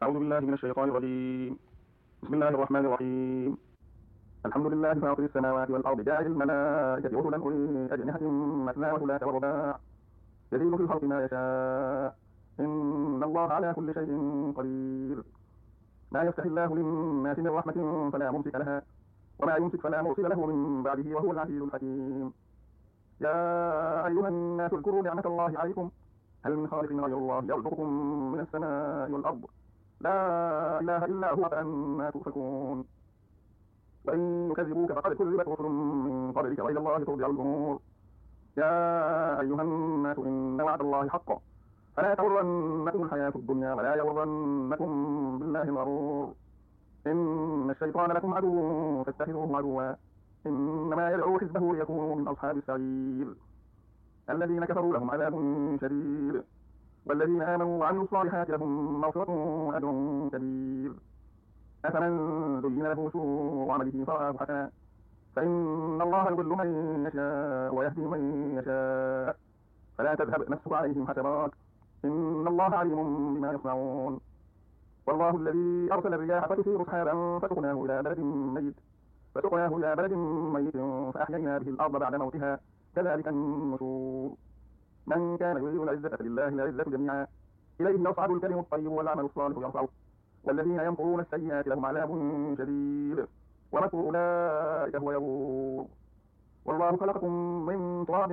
أعوذ بالله من الشيطان الرجيم. بسم الله الرحمن الرحيم. الحمد لله فاطر السماوات والأرض جاعل الملائكة رسلا أولي أجنحة مثنى وثلاث ورباع يزيد في الخلق ما يشاء إن الله على كل شيء قدير. ما يفتح الله للناس من رحمة فلا ممسك لها وما يمسك فلا مرسل له من بعده وهو العزيز الحكيم. يا أيها الناس اذكروا نعمة الله عليكم هل من خالق غير الله يرزقكم من السماء والأرض لا إله إلا هو فأنى تؤفكون. وإن يكذبوك فقد كذبت رسل من قبلك وإلى الله ترجع الأمور. يا أيها الناس إن وعد الله حق فلا تغرنكم الحياة الدنيا ولا يغرنكم بالله الغرور. إن الشيطان لكم عدو فاتخذوه عدوا إنما يدعو حزبه ليكونوا من أصحاب السعير. الذين كفروا لهم عذاب شديد والذين آمنوا وعملوا الصالحات لهم مغفرة وأجر كبير. أفمن زين له سوء عمله فرآه حسنا فإن الله يضل من يشاء ويهدي من يشاء فلا تذهب نفسك عليهم حسرات إن الله عليم بما يصنعون. والله الذي أرسل الرياح فتثير سحابا فسقناه إلى بلد ميت فأحيينا به الأرض بعد موتها كذلك النشور. من كان يريد العزة فلله العزة جميعا إليه يصعد الكلم الطيب والعمل الصالح يرفعه والذين يمكرون السيئات لهم عذاب شديد ومكر أولئك هو يبور. والله خلقكم من تراب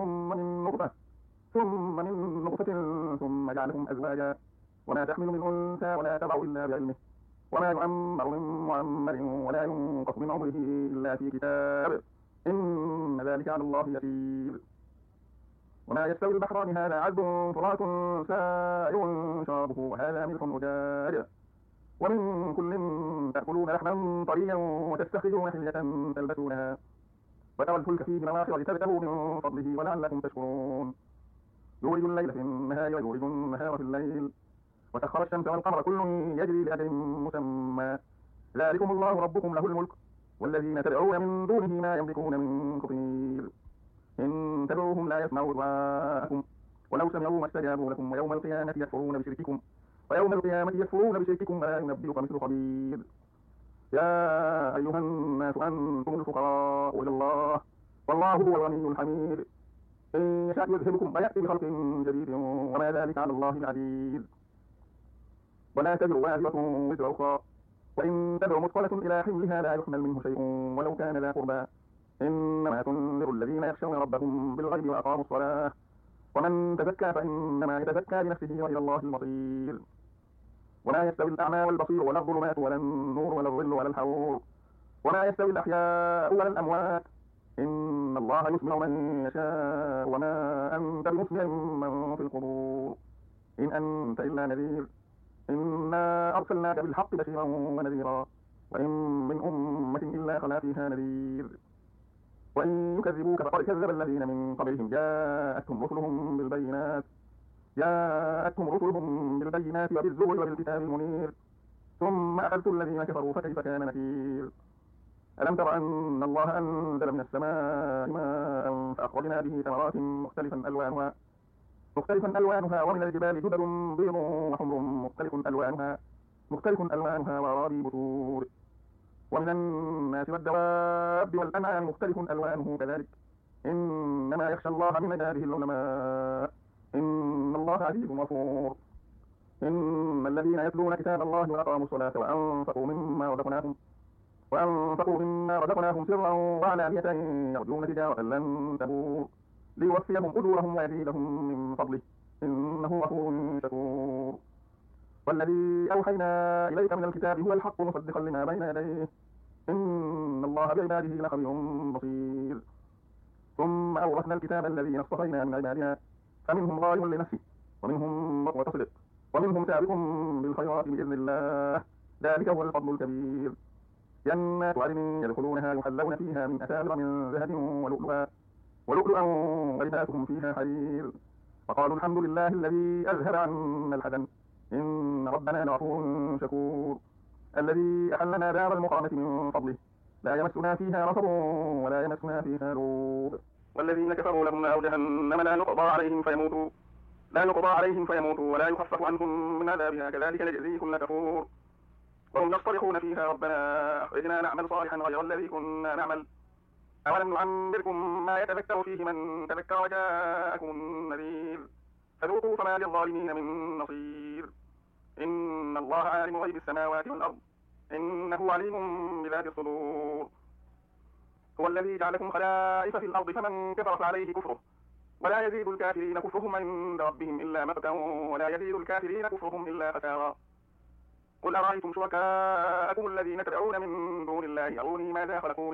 ثم من نطفة ثم جعلكم أزواجا وما تحمل من أنثى ولا تضع إلا بعلمه وما يعمر من معمر ولا ينقص من عمره إلا في كتاب إن ذلك على الله يسير. وما يستوي البحران هذا عذب فرات سائغ شرابه وهذا ملح أجاج ومن كل تأكلون لحما طريا وتستخرجون حلية تلبسونها وترى الفلك فيه مواخر لتبتغوا من فضله ولعلكم تشكرون. يولج الليل في النهار ويولج النهار في الليل وسخر الشمس والقمر كل يجري لأجل مسمى ذلكم الله ربكم له الملك والذين تدعون من دونه ما يملكون من قطمير إن تدعوهم لا يسمعوا دعاءكم ولو سمعوا ما استجابوا لكم ويوم القيامة يكفرون بشرككم ولا ينبئك مثل خبير. يا أيها الناس أنتم الفقراء إلى الله والله هو الغني الحميد. إن يشاء يذهبكم ويأتي بخلق جديد وما ذلك على الله العزيز. ولا تزر وازرة وزر أخرى وإن تدع مثقلة إلى حملها لا يحمل منه شيء ولو كان ذا قربى إنما تنذر الذين يخشون ربهم بالغيب وأقاموا الصلاة ومن تزكى فإنما يتزكى لنفسه وإلى الله المصير. ولا يستوي الأعمى والبصير ولا الظلمات ولا النور ولا الظل ولا الحرور ولا يستوي الأحياء ولا الأموات إن الله يسمع من يشاء وما أنت بمسمع من في القبور إن أنت إلا نذير إنا أرسلناك بالحق بشيرا ونذيرا وإن من أمة إلا خلا فيها نذير. وإن يكذبوك فقد كذب الذين من قبلهم جاءتهم رسلهم بالبينات وبالزبر وبالكتاب المنير ثم أخذت الذين كفروا فكيف كان نكير. ألم تر أن الله أنزل من السماء ماء فأخرجنا به ثمرات مختلفا ألوانها ومن الجبال جدد بيض وحمر مختلف ألوانها وغرابيب سود ومن الناس والدواب والأنعام مختلف ألوانه كذلك إنما يخشى الله من عباده العلماء إن الله عزيز غفور. إن الذين يتلون كتاب الله وأقاموا الصلاة وأنفقوا مما رزقناهم سرا وعلانية يرجون تجارة لن تبور ليوفيهم أجورهم ويزيدهم من فضله إنه غفور شكور. والذي أوحينا إليك من الكتاب هو الحق مصدقا لما بين يديه إن الله بعباده لخبير بصير. ثم أورثنا الكتاب الذين اصطفينا من عبادنا فمنهم ظالم لنفسه ومنهم مقتصد ومنهم سابق بالخيرات بإذن الله ذلك هو الفضل الكبير. جنات عدن يدخلونها يحلون فيها من أساور من ذهب ولؤلؤا ولباسهم فيها حرير وقالوا الحمد لله الذي أذهب عنا الحزن إن ربنا لغفور شكور. الذي أحلنا دار المقامة من فضله لا يمسنا فيها نصب ولا يمسنا فيها لغوب. والذين كفروا لهم نار جهنم لا لا يقضى عليهم فيموتوا ولا يخفف عنهم من عذابها كذلك نجزي كل كفور وهم يصطرخون فيها ربنا أخرجنا نعمل صالحا غير الذي كنا نعمل أولم نعمركم ما يتذكر فيه من تذكر وجاءكم النذير فذوقوا فما للظالمين من نصير إن الله عالم غيب السماوات والأرض إنه عليم بذات الصدور هو الذي جعلكم خلائف في الأرض فمن كفر فعليه كفره ولا يزيد الكافرين كفرهم عند ربهم إلا مقتا ولا يزيد الكافرين كفرهم إلا خسارا قل أرأيتم شركاءكم الذين تدعون من دون الله أروني ماذا خلقوا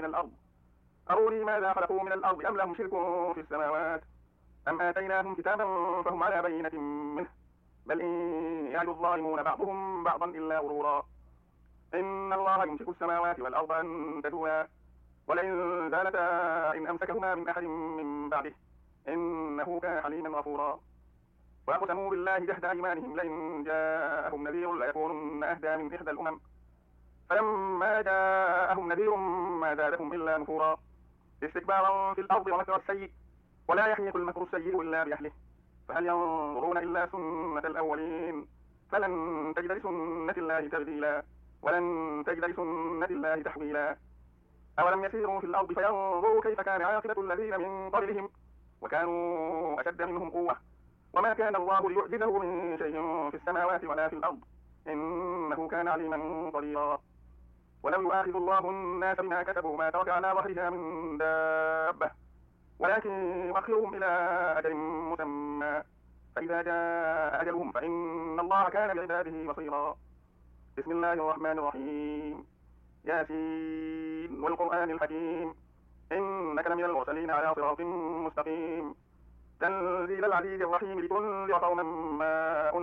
من الأرض أم لهم شرك في السماوات أم آتيناهم كتابا فهم على بينة منه بل إن يعد الظالمون بعضهم بعضا إلا غرورا إن الله يمسك السماوات والأرض أن تزولا ولئن زالتا إن أمسكهما من أحد من بعده إنه كان حليما غفورا وأقسموا بالله جهد أيمانهم لئن جاءهم نذير ليكونن أهدى من إحدى الأمم فلما جاءهم نذير ما زادهم إلا نفورا استكبارا في الأرض ومكر السيء ولا يحيق المكر السيء إلا بأهله فهل ينظرون إلا سنة الأولين فلن تجد لسنة الله تبديلا ولن تجد لسنة الله تحويلا أولم يسيروا في الأرض فينظروا كيف كان عاقبة الذين من قبلهم وكانوا أشد منهم قوة وما كان الله ليعجزه من شيء في السماوات ولا في الأرض إنه كان عليما قديرا ولو يؤاخذ الله الناس بما كسبوا ما ترك على ظهرها من دابة ولكن يؤخرهم إلى أجل مسمى فإذا جاء أجلهم فإن الله كان بعباده بصيرا بسم الله الرحمن الرحيم ياسين والقرآن الحكيم إنك لمن المرسلين على صراط مستقيم تنزيل العزيز الرحيم لتنذر قوما ما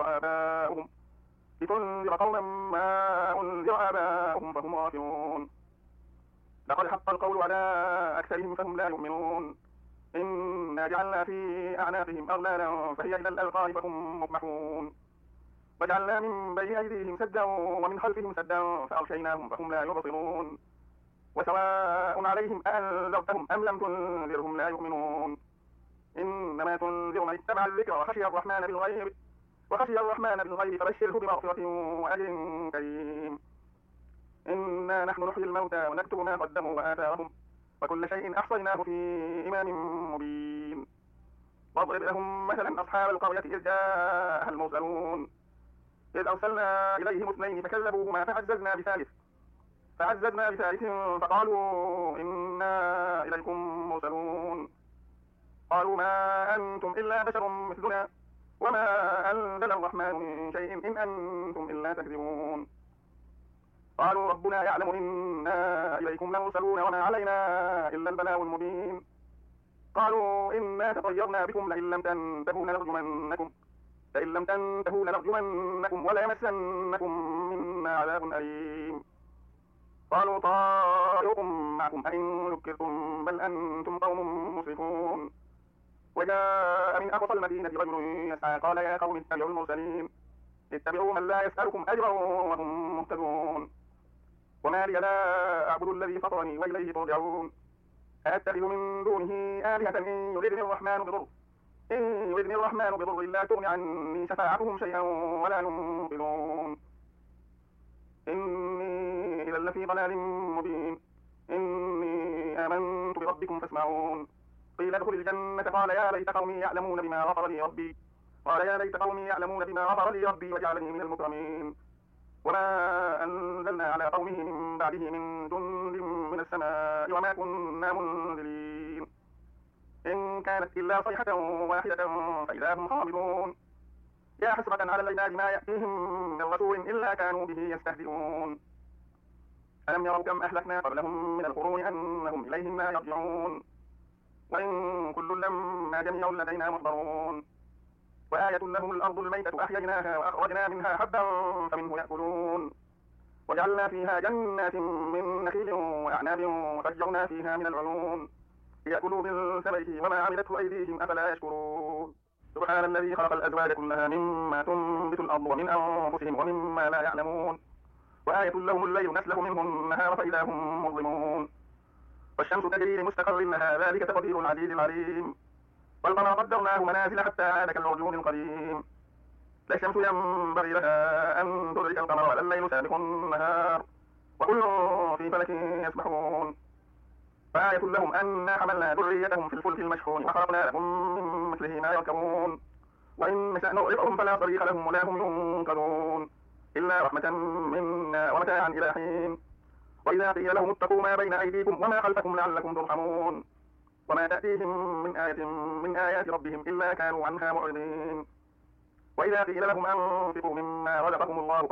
أنذر آباؤهم فهم غافلون لقد حق القول على أكثرهم فهم لا يؤمنون إنا جعلنا في أعناقهم أغلالا فهي إلى الأذقان فهم مقمحون وجعلنا من بين أيديهم سدا ومن خلفهم سدا فأغشيناهم فهم لا يبصرون وسواء عليهم أأنذرتهم أم لم تنذرهم لا يؤمنون إنما تنذر من اتبع الذكر وخشي الرحمن بالغيب فبشره بمغفرة وأجر كريم إنا نحن نحيي الموتى ونكتب ما قدموا وآثارهم وكل شيء أحصيناه في إمام مبين واضرب لهم مثلا أصحاب القرية إذ جاءها المرسلون إذ أرسلنا إليهم اثنين فكذبوهما فعززنا بثالث فقالوا إنا إليكم مرسلون قالوا ما أنتم إلا بشر مثلنا وما أنزل الرحمن من شيء إن أنتم إلا تكذبون قالوا ربنا يعلم إنا إليكم لمرسلون وما علينا إلا البلاغ المبين قالوا إنا تطيرنا بكم لئن لم تنتهوا لنرجمنكم وليمسنكم منا عذاب أليم قالوا طائركم معكم أئن ذكرتم بل أنتم قوم مسرفون وجاء من أقصى المدينة رجل يسعى قال يا قوم اتبعوا المرسلين اتبعوا من لا يسألكم أجرا وهم مهتدون وما لي لا أعبد الذي فطرني وإليه ترجعون أأتخذ من دونه آلهة إن يردني الرحمن بضر لا تغن عني شفاعتهم شيئا ولا ينقذون إني إذا لفي ضلال مبين إني آمنت بربكم فاسمعون قيل ادخل الجنة قال يا ليت قومي يعلمون بما غفر لي ربي وجعلني من المكرمين وما أنزلنا على قومه من بعده من جند من السماء وما كنا منزلين إن كانت إلا صيحة واحدة فإذا هم خامدون يا حسرة على العباد ما يأتيهم من رسول إلا كانوا به يستهزئون ألم يروا كم أهلكنا قبلهم من القرون أنهم إليهم لا يرجعون وإن كل لما جميع لدينا محضرون وآية لهم الأرض الميتة أحييناها وأخرجنا منها حبا فمنه يأكلون وجعلنا فيها جنات من نخيل وأعناب وفجرنا فيها من العيون ليأكلوا من ثمره وما عملته أيديهم أفلا يشكرون سبحان الذي خلق الأزواج كلها مما تنبت الأرض ومن أنفسهم ومما لا يعلمون وآية لهم الليل نسلخ منه النهار فإذا هم مظلمون والشمس تجري لمستقر لها ذلك تقدير العزيز العليم والقمر قدرناه منازل حتى عاد كالعرجون القديم لا الشمس ينبغي لها أن تدرك القمر ولا الليل سابق النهار وكل في فلك يسبحون فآية لهم أنا حملنا ذريتهم في الفلك المشحون وخلقنا لهم من مثله ما يركبون وإن نشأ نغرقهم فلا صريخ لهم ولا هم ينقذون إلا رحمة منا ومتاعا إلى حين وإذا قيل لهم اتقوا ما بين أيديكم وما خلفكم لعلكم ترحمون وما تأتيهم من آية من آيات ربهم إلا كانوا عنها معرضين وإذا قيل لهم أنفقوا مما رزقكم الله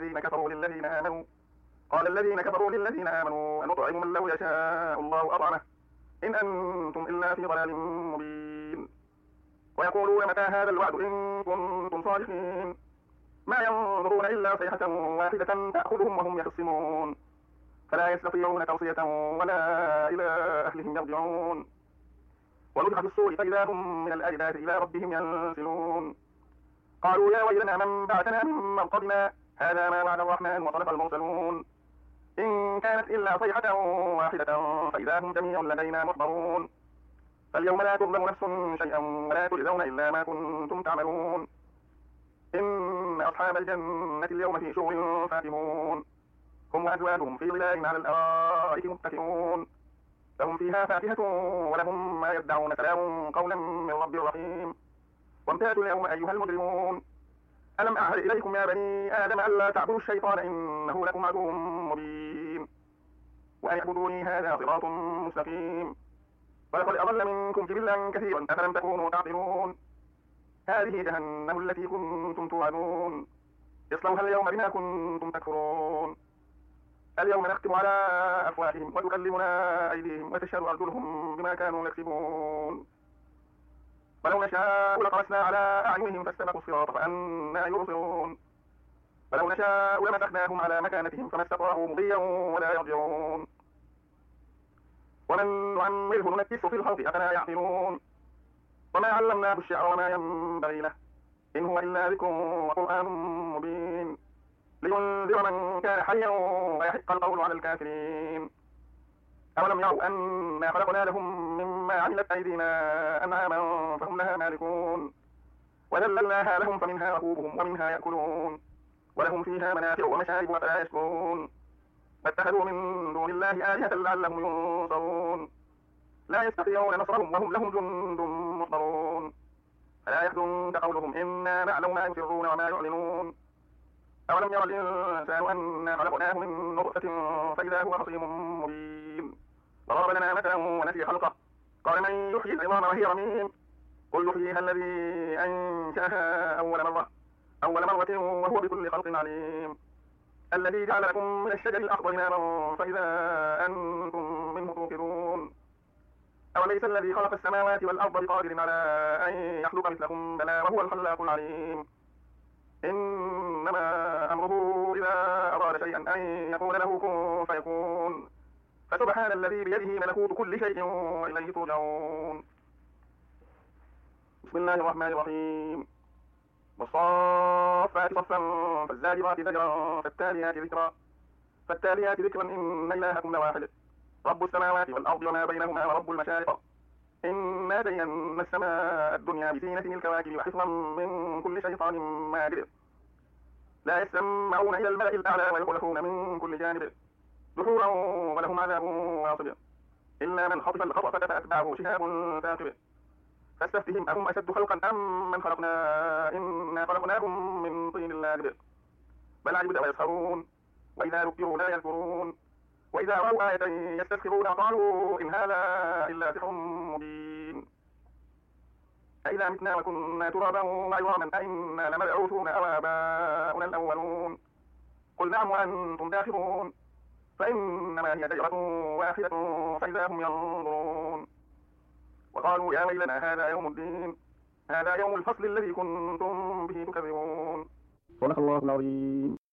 قال الذين كفروا للذين آمنوا أنطعم من لو يشاء الله أطعمه إن أنتم إلا في ضلال مبين ويقولون متى هذا الوعد إن كنتم صادقين ما ينظرون إلا صيحة واحدة تأخذهم وهم يخصمون فلا يستطيعون توصية ولا إلى أهلهم يرجعون ونفخ في الصور فإذا هم من الأجداث إلى ربهم ينسلون قالوا يا ويلنا من بعثنا من مرقدنا هذا ما وعد الرحمن وصدق المرسلون إن كانت إلا صيحة واحدة فإذا هم جميع لدينا محضرون فاليوم لا تظلم نفس شيئا ولا تجزون إلا ما كنتم تعملون إن أصحاب الجنة اليوم في شغل فاكهون هم وأزواجهم في ظلال على الأرائك متكئون لهم فيها فاكهة ولهم ما يدعون سلام قولا من رب رحيم وامتازوا اليوم أيها المجرمون ألم أعهد إليكم يا بني آدم ألا تعبدوا الشيطان إنه لكم عدو مبين وأن اعبدوني هذا صراط مستقيم ولقد أضل منكم جبلا كثيرا أفلم تكونوا تعقلون هذه جهنم التي كنتم توعدون اصلوها اليوم بما كنتم تكفرون اليوم نختم على أفواههم وتكلمنا أيديهم وتشهد أرجلهم بما كانوا يكسبون ولو نشاء لطمسنا على أعينهم فاستبقوا الصراط فأنى يبصرون ولو نشاء لمسخناهم على مكانتهم فما استطاعوا مضيا ولا يرجعون ومن نعمره ننكسه في الخلق أفلا يعقلون وما علمناه الشعر وما ينبغي له إن هو إلا ذكر وقرآن مبين لينذر من كان حيا ويحق القول على الكافرين أولم يروا أنا خلقنا لهم مما عملت أيدينا أنعاما فهم لها مالكون وذللناها لهم فمنها ركوبهم ومنها يأكلون ولهم فيها منافع ومشارب وفلا يشكرون فاتخذوا من دون الله آلهة لعلهم ينصرون لا يستطيعون نصرهم وهم لهم جند محضرون فلا يحزنك قولهم إنا نعلم ما يسرون وما يعلنون أولم يرى الإنسان أنا خلقناه من نطفة فإذا هو خصيم مبين ضرب لنا مثلا ونسي خلقه قال من يحيي العظام وهي رميم قل يحييها الذي أنشأها أول مرة وهو بكل خلق عليم الذي جعل لكم من الشجر الأخضر نارا فإذا أنتم منه توقدون أوليس الذي خلق السماوات والأرض بقادر على أن يخلق مثلكم بلى وهو الخلاق العليم إنما أمره إذا أراد شيئا أن يقول له كن فيكون فسبحان الذي بيده ملكوت كل شيء وإليه ترجعون بسم الله الرحمن الرحيم والصافات صفا فالزاجرات زجرا فالتاليات ذكرا إن إلهكم لواحد رب السماوات والأرض وما بينهما ورب المشارق إنا زينا السماء الدنيا بزينة الكواكب وحفظا من كل شيطان مارد لا يسمعون إلى الملأ الأعلى ويخلفون من كل جانب دحورا ولهم عذاب واصب إلا من خطف الخطفة فأتبعه شهاب ثاقب فاستفتهم أهم أشد خلقا أم من خلقنا إنا خلقناهم من طين لازب بل عجبت ويسخرون وإذا ذكروا لا يذكرون وإذا رأوا آية يستسخرون قالوا إن هذا إلا سحر مبين أإذا متنا وكنا ترابا وعظاما أإنا لمبعوثون أو آباؤنا الأولون قل نعم وأنتم داخرون فإنما هي زجرة واحدة فإذا هم ينظرون وقالوا يا ويلنا هذا يوم الدين هذا يوم الفصل الذي كنتم به تكذبون صدق الله العظيم.